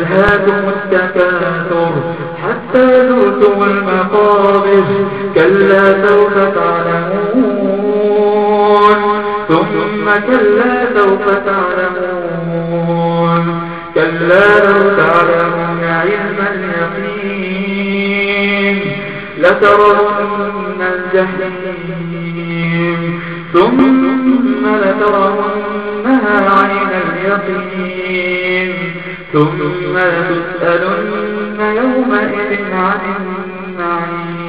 ألهاكم التكاثر حتى زرتم المقابر كلا سوف تعلمون ثم كلا سوف تعلمون كلا لو تعلمون علم اليقين لترون الجحيم ثم لترونها عين اليقين ثم لتسألن يومئذ عن النعيم.